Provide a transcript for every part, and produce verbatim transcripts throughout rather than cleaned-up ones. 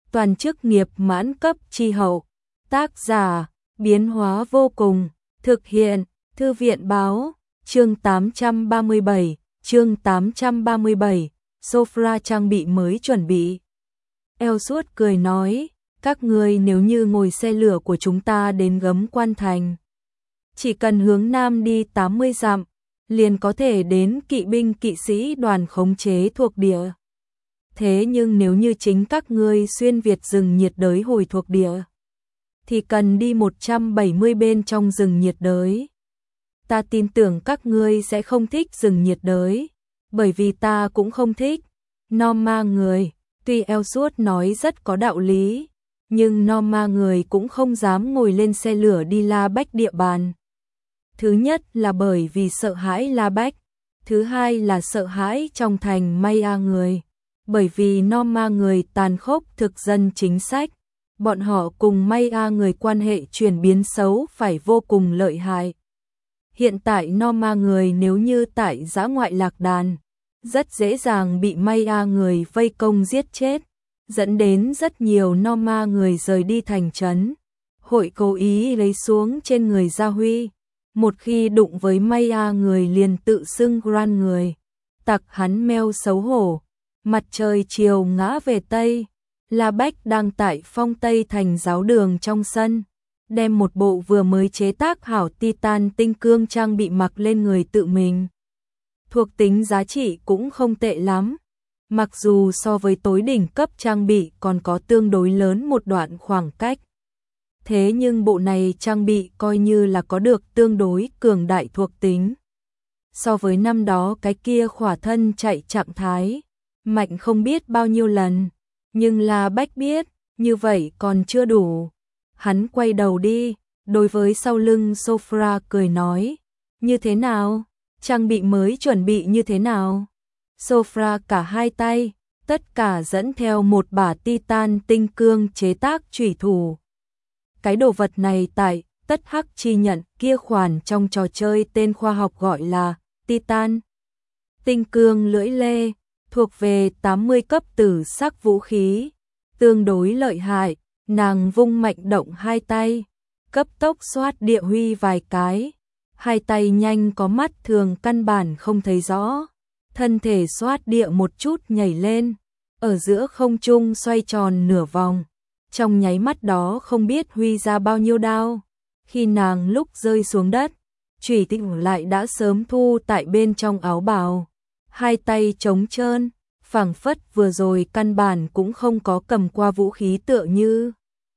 toàn chức nghiệp mãn cấp chi hậu. Tác giả, biến hóa vô cùng, thực hiện, Thư viện báo, chương tám trăm ba mươi bảy, chương tám trăm ba mươi bảy, sofa trang bị mới chuẩn bị. Elsuốt cười nói, các ngươi nếu như ngồi xe lửa của chúng ta đến Gấm Quan Thành, chỉ cần hướng nam đi tám mươi dặm, liền có thể đến kỵ binh kỵ sĩ đoàn khống chế thuộc địa. Thế nhưng nếu như chính các ngươi xuyên Việt rừng nhiệt đới hồi thuộc địa, thì cần đi một trăm bảy mươi bên trong rừng nhiệt đới. Ta tin tưởng các ngươi sẽ không thích rừng nhiệt đới, bởi vì ta cũng không thích. Norma người, tuy Elsuốt nói rất có đạo lý, nhưng Norma người cũng không dám ngồi lên xe lửa đi La Bách địa bàn. Thứ nhất là bởi vì sợ hãi La Bách, thứ hai là sợ hãi trong thành Maya người, bởi vì Norma người tàn khốc thực dân chính sách, bọn họ cùng Maya người quan hệ chuyển biến xấu phải vô cùng lợi hại. Hiện tại Norma người nếu như tại dã ngoại lạc đàn, rất dễ dàng bị Maya người vây công giết chết, dẫn đến rất nhiều Norma người rời đi thành trấn. Hội cố ý lấy xuống trên người Gia Huy, một khi đụng với Maya người liền tự xưng Grand người, tặc hắn meo xấu hổ. Mặt trời chiều ngã về Tây, La Bách đang tại phong Tây thành giáo đường trong sân, đem một bộ vừa mới chế tác hảo titan tinh cương trang bị mặc lên người tự mình. Thuộc tính giá trị cũng không tệ lắm, mặc dù so với tối đỉnh cấp trang bị còn có tương đối lớn một đoạn khoảng cách. Thế nhưng bộ này trang bị coi như là có được tương đối cường đại thuộc tính. So với năm đó cái kia khỏa thân chạy trạng thái, mạnh không biết bao nhiêu lần, nhưng La Bách biết, như vậy còn chưa đủ. Hắn quay đầu đi, đối với sau lưng sofa cười nói, như thế nào? Trang bị mới chuẩn bị như thế nào? Sofa cả hai tay, tất cả dẫn theo một bả titan tinh cương chế tác chủy thủ. Cái đồ vật này tại tất hắc chi nhận kia khoản trong trò chơi tên khoa học gọi là titan tinh cương lưỡi lê, thuộc về tám mươi cấp tử sắc vũ khí, tương đối lợi hại. Nàng vung mạnh động hai tay, cấp tốc xoát địa huy vài cái, hai tay nhanh có mắt thường căn bản không thấy rõ, thân thể xoát địa một chút nhảy lên, ở giữa không trung xoay tròn nửa vòng, trong nháy mắt đó không biết huy ra bao nhiêu đao. Khi nàng lúc rơi xuống đất, chủy tinh lại đã sớm thu tại bên trong áo bào, hai tay trống trơn, phảng phất vừa rồi căn bản cũng không có cầm qua vũ khí tựa như.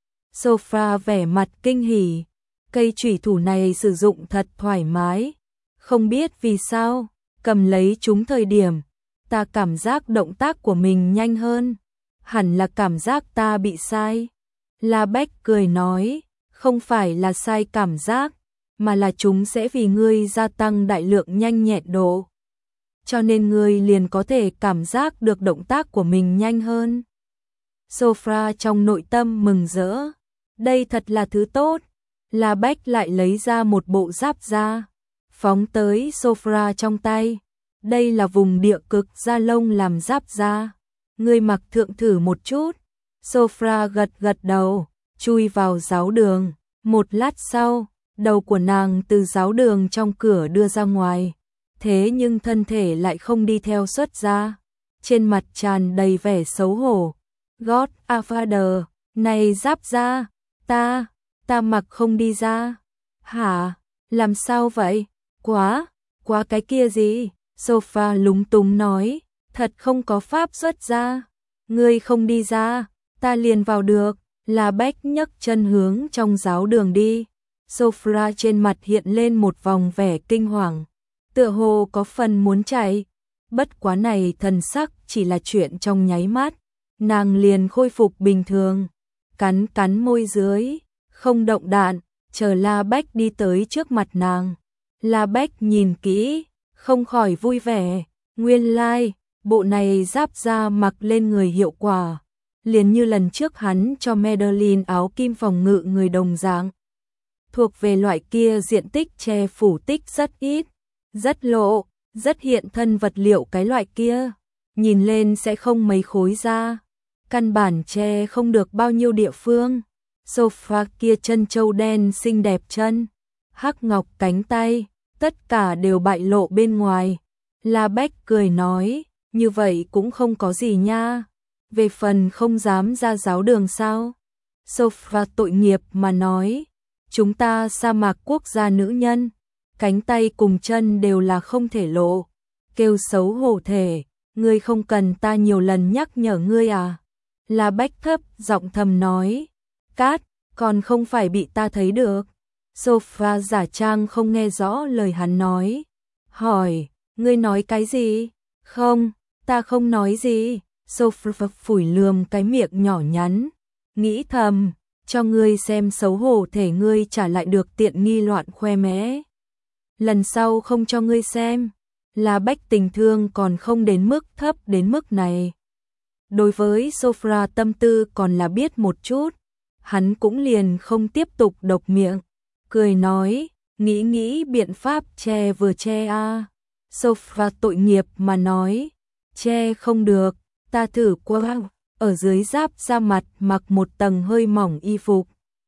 Sofa vẻ mặt kinh hỉ, cây chủy thủ này sử dụng thật thoải mái, không biết vì sao, cầm lấy chúng thời điểm, ta cảm giác động tác của mình nhanh hơn, hẳn là cảm giác ta bị sai. La Bách cười nói, không phải là sai cảm giác, mà là chúng sẽ vì ngươi gia tăng đại lượng nhanh nhẹn độ, cho nên ngươi liền có thể cảm giác được động tác của mình nhanh hơn. Sofa trong nội tâm mừng rỡ, đây thật là thứ tốt. La Bách lại lấy ra một bộ giáp da, phóng tới Sofa trong tay. Đây là vùng địa cực da lông làm giáp da, ngươi mặc thượng thử một chút. Sofa gật gật đầu, chui vào giáo đường. Một lát sau, đầu của nàng từ giáo đường trong cửa đưa ra ngoài, thế nhưng thân thể lại không đi theo xuất ra, trên mặt tràn đầy vẻ xấu hổ. God Father, này giáp da, ta, ta mặc không đi ra. Hả, làm sao vậy? Quá, quá cái kia gì? Sofa lúng túng nói, thật không có pháp xuất ra. Ngươi không đi ra, ta liền vào được. La Bách nhấc chân hướng trong giáo đường đi. Sofa trên mặt hiện lên một vòng vẻ kinh hoàng, tựa hồ có phần muốn chạy. Bất quá này thần sắc chỉ là chuyện trong nháy mắt, nàng liền khôi phục bình thường, cắn cắn môi dưới, không động đạn, chờ La Bách đi tới trước mặt nàng. La Bách nhìn kỹ, không khỏi vui vẻ, nguyên lai, like, bộ này giáp da mặc lên người hiệu quả, liền như lần trước hắn cho Madeline áo kim phòng ngự người đồng dạng. Thuộc về loại kia diện tích che phủ tích rất ít, rất lộ, rất hiện thân vật liệu cái loại kia, nhìn lên sẽ không mấy khối da. căn bản che không được bao nhiêu địa phương. Sofa kia chân châu đen xinh đẹp chân, hắc ngọc cánh tay, tất cả đều bại lộ bên ngoài. La Bách cười nói, như vậy cũng không có gì nha. Về phần không dám ra giáo đường sao? Sofa tội nghiệp mà nói, chúng ta sa mạc quốc gia nữ nhân, cánh tay cùng chân đều là không thể lộ. Kêu xấu hổ thể, ngươi không cần ta nhiều lần nhắc nhở ngươi à? La Bách thấp giọng thầm nói, cát, còn không phải bị ta thấy được. Sofa giả trang không nghe rõ lời hắn nói, hỏi, ngươi nói cái gì? Không, ta không nói gì. Sofa phủi lườm cái miệng nhỏ nhắn, nghĩ thầm, cho ngươi xem xấu hổ thể ngươi trả lại được tiện nghi loạn khoe mẽ. Lần sau không cho ngươi xem. La Bách tình thương còn không đến mức thấp đến mức này. Đối với Sophia tâm tư còn là biết một chút, hắn cũng liền không tiếp tục độc miệng, cười nói, nghĩ nghĩ biện pháp che vừa che a. À. Sophia tội nghiệp mà nói, che không được, ta thử qua, ở dưới giáp da mặt mặc một tầng hơi mỏng y phục.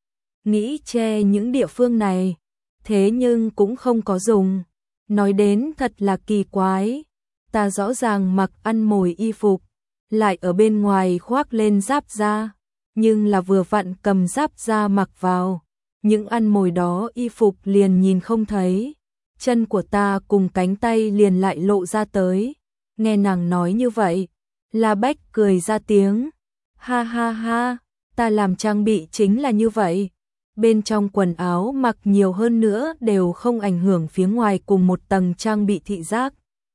Nghĩ che những địa phương này, thế nhưng cũng không có dùng. Nói đến thật là kỳ quái, ta rõ ràng mặc ăn mồi y phục, lại ở bên ngoài khoác lên giáp da, nhưng là vừa vặn cầm giáp da mặc vào, những ăn mồi đó y phục liền nhìn không thấy, chân của ta cùng cánh tay liền lại lộ ra tới. Nghe nàng nói như vậy, La Bách cười ra tiếng, ha ha ha, ta làm trang bị chính là như vậy. Bên trong quần áo mặc nhiều hơn nữa đều không ảnh hưởng phía ngoài cùng một tầng trang bị thị giác.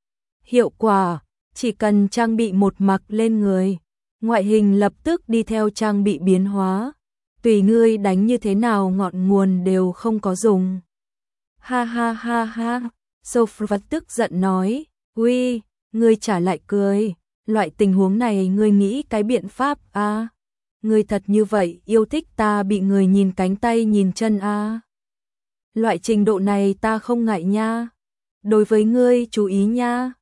Hiệu quả, chỉ cần trang bị một mặc lên người, ngoại hình lập tức đi theo trang bị biến hóa. Tùy ngươi đánh như thế nào ngọn nguồn đều không có dùng. Ha ha ha ha, Sophia tức giận nói, uy, ngươi trả lại cười, loại tình huống này ngươi nghĩ cái biện pháp à? Ngươi thật như vậy yêu thích ta bị người nhìn cánh tay nhìn chân à? Loại trình độ này ta không ngại nha. Đối với ngươi chú ý nha.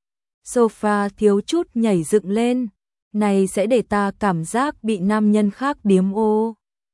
Sofa thiếu chút nhảy dựng lên, này sẽ để ta cảm giác bị nam nhân khác điếm ô.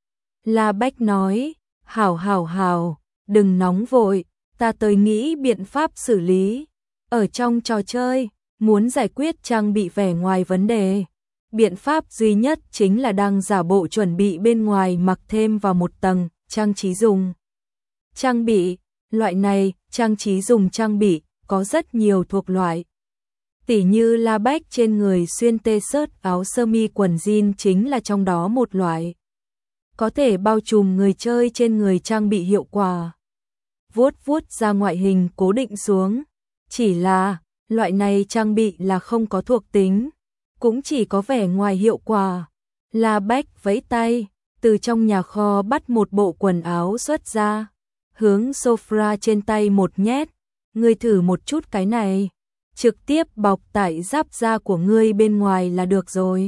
La Bách nói, hảo hảo hảo, đừng nóng vội, ta tới nghĩ biện pháp xử lý. Ở trong trò chơi, muốn giải quyết trang bị vẻ ngoài vấn đề, biện pháp duy nhất chính là đang giả bộ chuẩn bị bên ngoài mặc thêm vào một tầng, trang trí dùng. Trang bị, loại này, trang trí dùng trang bị, có rất nhiều thuộc loại. Tỉ như La Bách trên người xuyên t-shirt áo sơ mi quần jean chính là trong đó một loại. Có thể bao trùm người chơi trên người trang bị hiệu quả. Vuốt vuốt ra ngoại hình cố định xuống. Chỉ là, loại này trang bị là không có thuộc tính, cũng chỉ có vẻ ngoài hiệu quả. La Bách vẫy tay, từ trong nhà kho bắt một bộ quần áo xuất ra, hướng Sophia trên tay một nhét, ngươi thử một chút cái này, trực tiếp bọc tại giáp da của ngươi bên ngoài là được rồi.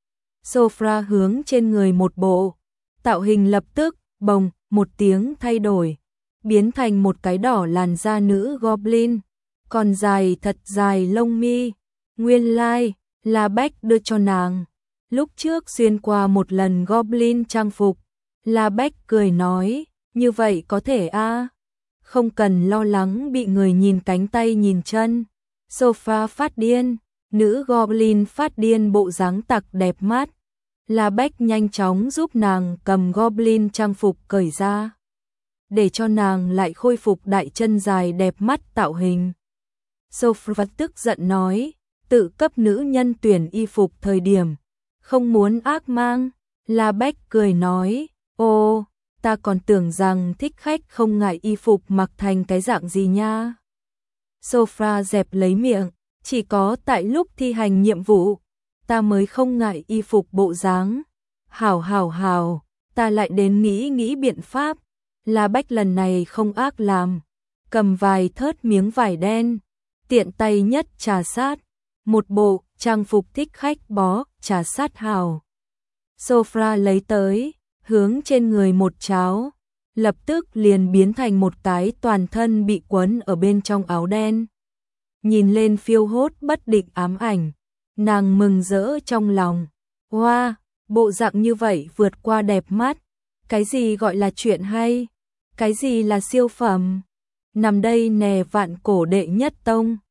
Sophia hướng trên người một bộ, tạo hình lập tức, bồng, một tiếng thay đổi, biến thành một cái đỏ làn da nữ goblin, còn dài thật dài lông mi, nguyên lai, like, La Bách đưa cho nàng. Lúc trước xuyên qua một lần goblin trang phục, La Bách cười nói, như vậy có thể a, à? Không cần lo lắng bị người nhìn cánh tay nhìn chân. Sophia phát điên, nữ goblin phát điên bộ dáng tặc đẹp mắt. La Bách nhanh chóng giúp nàng cầm goblin trang phục cởi ra, để cho nàng lại khôi phục đại chân dài đẹp mắt tạo hình. Sophia tức giận nói, tự cấp nữ nhân tuyển y phục thời điểm, không muốn ác mang. La Bách cười nói, ô, ta còn tưởng rằng thích khách không ngại y phục mặc thành cái dạng gì nha. Sophia dẹp lấy miệng, chỉ có tại lúc thi hành nhiệm vụ, ta mới không ngại y phục bộ dáng. Hảo hảo hảo, ta lại đến nghĩ nghĩ biện pháp. La Bách lần này không ác làm, cầm vài thớt miếng vải đen, tiện tay nhất trà sát, một bộ trang phục thích khách bó, trà sát hảo. Sophia lấy tới, hướng trên người một cháo, lập tức liền biến thành một cái toàn thân bị quấn ở bên trong áo đen. Nhìn lên phiêu hốt bất định ám ảnh, nàng mừng rỡ trong lòng, hoa, wow, Bộ dạng như vậy vượt qua đẹp mắt. Cái gì gọi là chuyện hay? Cái gì là siêu phẩm? Nằm đây nè vạn cổ đệ nhất tông.